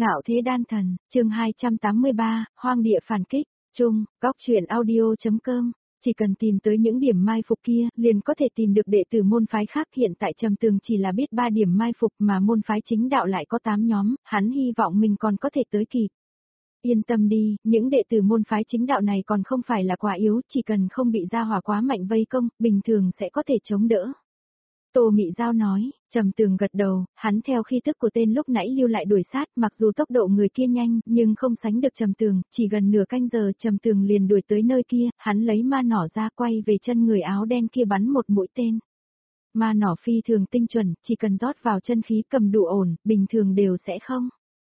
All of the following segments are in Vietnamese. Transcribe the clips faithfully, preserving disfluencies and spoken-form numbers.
Ngạo thế đan thần, chương hai trăm tám mươi ba, hoang địa phản kích, chung, góc truyện audio.com. Chỉ cần tìm tới những điểm mai phục kia, liền có thể tìm được đệ tử môn phái khác. Hiện tại Trầm Tường chỉ là biết ba điểm mai phục mà môn phái chính đạo lại có tám nhóm, hắn hy vọng mình còn có thể tới kịp. Yên tâm đi, những đệ tử môn phái chính đạo này còn không phải là quá yếu, chỉ cần không bị gia hỏa quá mạnh vây công, bình thường sẽ có thể chống đỡ. Tô Mị Giao nói. Trầm Tường gật đầu, hắn theo khí tức của tên lúc nãy lưu lại đuổi sát, mặc dù tốc độ người kia nhanh, nhưng không sánh được Trầm Tường, chỉ gần nửa canh giờ Trầm Tường liền đuổi tới nơi kia, hắn lấy ma nỏ ra quay về chân người áo đen kia bắn một mũi tên. Ma nỏ phi thường tinh chuẩn, chỉ cần rót vào chân khí cầm đủ ổn, bình thường đều sẽ không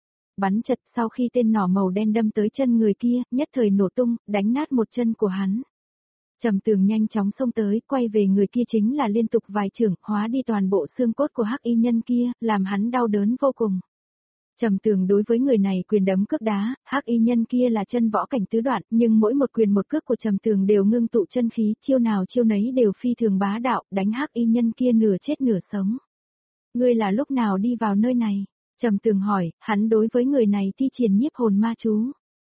bắn chật. Sau khi tên nỏ màu đen đâm tới chân người kia, nhất thời nổ tung, đánh nát một chân của hắn. Trầm Tường nhanh chóng xông tới, quay về người kia chính là liên tục vài chưởng, hóa đi toàn bộ xương cốt của hắc y nhân kia, làm hắn đau đớn vô cùng. Trầm Tường đối với người này quyền đấm cước đá, hắc y nhân kia là chân võ cảnh tứ đoạn, nhưng mỗi một quyền một cước của Trầm Tường đều ngưng tụ chân khí, chiêu nào chiêu nấy đều phi thường bá đạo, đánh hắc y nhân kia nửa chết nửa sống. Ngươi là lúc nào đi vào nơi này? Trầm Tường hỏi, hắn đối với người này thi triển nhiếp hồn ma chú.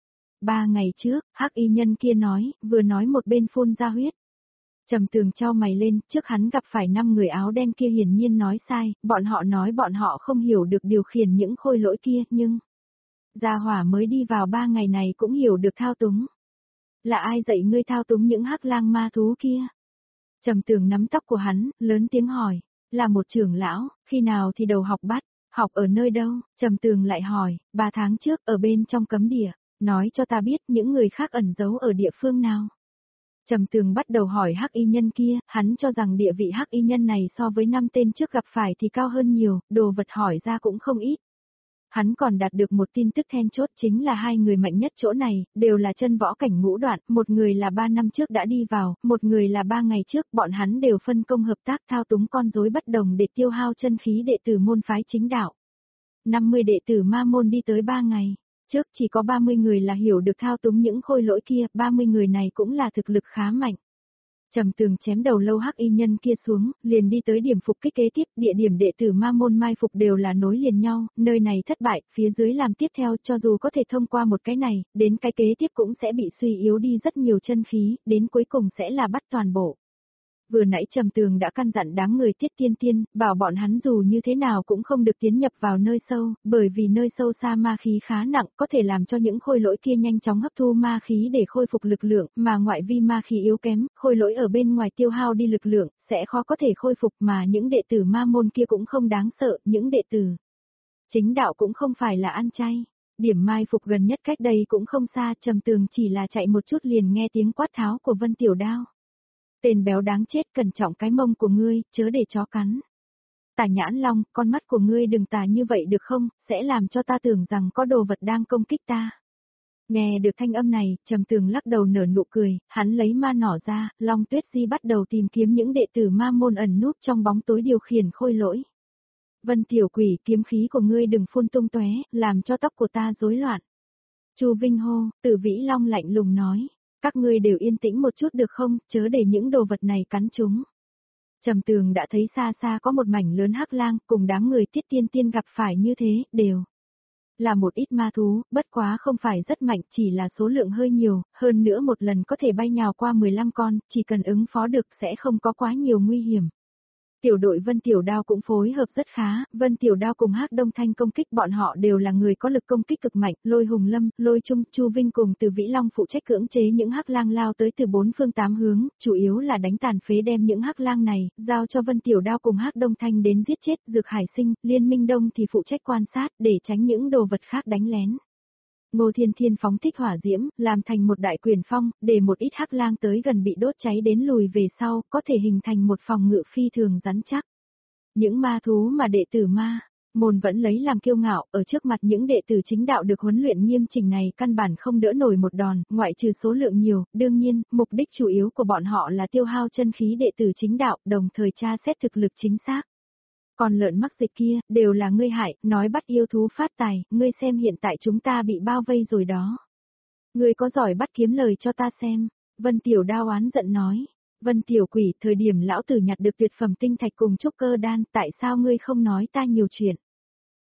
Ba ngày trước, hắc y nhân kia nói, vừa nói một bên phun ra huyết. Trầm Tường chau mày lên, trước hắn gặp phải năm người áo đen kia hiển nhiên nói sai, bọn họ nói bọn họ không hiểu được điều khiển những khôi lỗi kia, nhưng gia hỏa mới đi vào ba ngày này cũng hiểu được thao túng. Là ai dạy ngươi thao túng những hắc lang ma thú kia? Trầm Tường nắm tóc của hắn, lớn tiếng hỏi, là một trưởng lão, khi nào thì đầu học bắt, học ở nơi đâu? Trầm Tường lại hỏi, ba tháng trước ở bên trong cấm địa. Nói cho ta biết những người khác ẩn giấu ở địa phương nào. Trầm Tường bắt đầu hỏi hắc y nhân kia, hắn cho rằng địa vị hắc y nhân này so với năm tên trước gặp phải thì cao hơn nhiều, đồ vật hỏi ra cũng không ít. Hắn còn đạt được một tin tức then chốt chính là hai người mạnh nhất chỗ này, đều là chân võ cảnh ngũ đoạn, một người là ba năm trước đã đi vào, một người là ba ngày trước, bọn hắn đều phân công hợp tác thao túng con rối bất đồng để tiêu hao chân khí đệ tử môn phái chính đạo. năm mươi đệ tử ma môn đi tới ba ngày. Trước chỉ có ba mươi người là hiểu được thao túng những khôi lỗi kia, ba mươi người này cũng là thực lực khá mạnh. Trầm Tường chém đầu lâu hắc y nhân kia xuống, liền đi tới điểm phục kích kế tiếp, địa điểm đệ tử ma môn mai phục đều là nối liền nhau, nơi này thất bại, phía dưới làm tiếp theo, cho dù có thể thông qua một cái này, đến cái kế tiếp cũng sẽ bị suy yếu đi rất nhiều chân khí, đến cuối cùng sẽ là bắt toàn bộ. Vừa nãy Trầm Tường đã căn dặn đám người Tiết Tiên Tiên, bảo bọn hắn dù như thế nào cũng không được tiến nhập vào nơi sâu, bởi vì nơi sâu xa ma khí khá nặng, có thể làm cho những khôi lỗi kia nhanh chóng hấp thu ma khí để khôi phục lực lượng, mà ngoại vi ma khí yếu kém, khôi lỗi ở bên ngoài tiêu hao đi lực lượng, sẽ khó có thể khôi phục, mà những đệ tử ma môn kia cũng không đáng sợ, những đệ tử chính đạo cũng không phải là ăn chay. Điểm mai phục gần nhất cách đây cũng không xa, Trầm Tường chỉ là chạy một chút liền nghe tiếng quát tháo của Vân Tiểu Đao. Tên béo đáng chết, cẩn trọng cái mông của ngươi, chớ để chó cắn. Tả Nhãn Long, con mắt của ngươi đừng tà như vậy được không, sẽ làm cho ta tưởng rằng có đồ vật đang công kích ta. Nghe được thanh âm này, Trầm Tường lắc đầu nở nụ cười, hắn lấy ma nỏ ra, Long Tuyết Di bắt đầu tìm kiếm những đệ tử ma môn ẩn núp trong bóng tối điều khiển khôi lỗi. Vân tiểu quỷ, kiếm khí của ngươi đừng phun tung tóe, làm cho tóc của ta rối loạn. Chu Vinh hô, Tử Vĩ Long lạnh lùng nói. Các ngươi đều yên tĩnh một chút được không, chớ để những đồ vật này cắn chúng. Trầm Tường đã thấy xa xa có một mảnh lớn hắc lang, cùng đám người Tiết Tiên Tiên gặp phải như thế, đều là một ít ma thú, bất quá không phải rất mạnh, chỉ là số lượng hơi nhiều, hơn nữa một lần có thể bay nhào qua mười lăm con, chỉ cần ứng phó được sẽ không có quá nhiều nguy hiểm. Tiểu đội Vân Tiểu Đao cũng phối hợp rất khá, Vân Tiểu Đao cùng Hắc Đông Thanh công kích, bọn họ đều là người có lực công kích cực mạnh, Lôi Hùng Lâm, Lôi Trung, Chu Vinh cùng Từ Vĩ Long phụ trách cưỡng chế những hắc lang lao tới từ bốn phương tám hướng, chủ yếu là đánh tàn phế đem những hắc lang này, giao cho Vân Tiểu Đao cùng Hắc Đông Thanh đến giết chết. Dược Hải Sinh, Liên Minh Đông thì phụ trách quan sát, để tránh những đồ vật khác đánh lén. Ngô Thiên Thiên phóng thích hỏa diễm, làm thành một đại quyền phong, để một ít hắc lang tới gần bị đốt cháy đến lùi về sau, có thể hình thành một phòng ngự phi thường rắn chắc. Những ma thú mà đệ tử ma môn vẫn lấy làm kiêu ngạo, ở trước mặt những đệ tử chính đạo được huấn luyện nghiêm chỉnh này căn bản không đỡ nổi một đòn, ngoại trừ số lượng nhiều, đương nhiên, mục đích chủ yếu của bọn họ là tiêu hao chân khí đệ tử chính đạo, đồng thời tra xét thực lực chính xác. Còn lợn mắc dịch kia, đều là ngươi hại, nói bắt yêu thú phát tài, ngươi xem hiện tại chúng ta bị bao vây rồi đó. Ngươi có giỏi bắt kiếm lời cho ta xem. Vân Tiểu Đao oán giận nói. Vân Tiểu Quỷ, thời điểm lão tử nhặt được tuyệt phẩm tinh thạch cùng trúc cơ đan, tại sao ngươi không nói ta nhiều chuyện?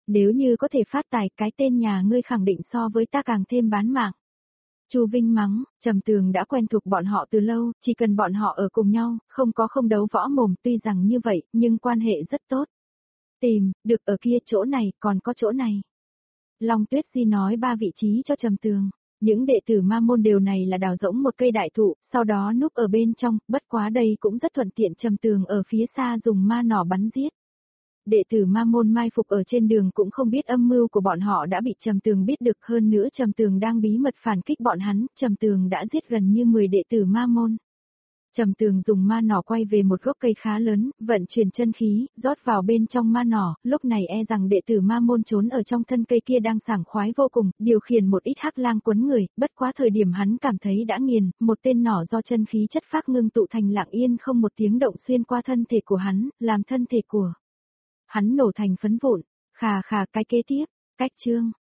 Nếu như có thể phát tài, cái tên nhà ngươi khẳng định so với ta càng thêm bán mạng. Chu Vinh mắng, Trầm Tường đã quen thuộc bọn họ từ lâu, chỉ cần bọn họ ở cùng nhau, không có không đấu võ mồm, tuy rằng như vậy, nhưng quan hệ rất tốt. Tìm, được ở kia chỗ này, còn có chỗ này. Long Tuyết Di nói ba vị trí cho Trầm Tường. Những đệ tử ma môn đều này là đào rỗng một cây đại thụ, sau đó núp ở bên trong, bất quá đây cũng rất thuận tiện. Trầm Tường ở phía xa dùng ma nỏ bắn giết. Đệ tử ma môn mai phục ở trên đường cũng không biết âm mưu của bọn họ đã bị Trầm Tường biết được, hơn nữa Trầm Tường đang bí mật phản kích bọn hắn, Trầm Tường đã giết gần như mười đệ tử ma môn. Trầm Tường dùng ma nỏ quay về một gốc cây khá lớn, vận chuyển chân khí, rót vào bên trong ma nỏ, lúc này e rằng đệ tử ma môn trốn ở trong thân cây kia đang sảng khoái vô cùng, điều khiển một ít hắc lang quấn người, bất quá thời điểm hắn cảm thấy đã nghiền, một tên nỏ do chân khí chất phác ngưng tụ thành lặng yên không một tiếng động xuyên qua thân thể của hắn, làm thân thể của hắn nổ thành phấn vụn. Khà khà, cái kế tiếp, cách chương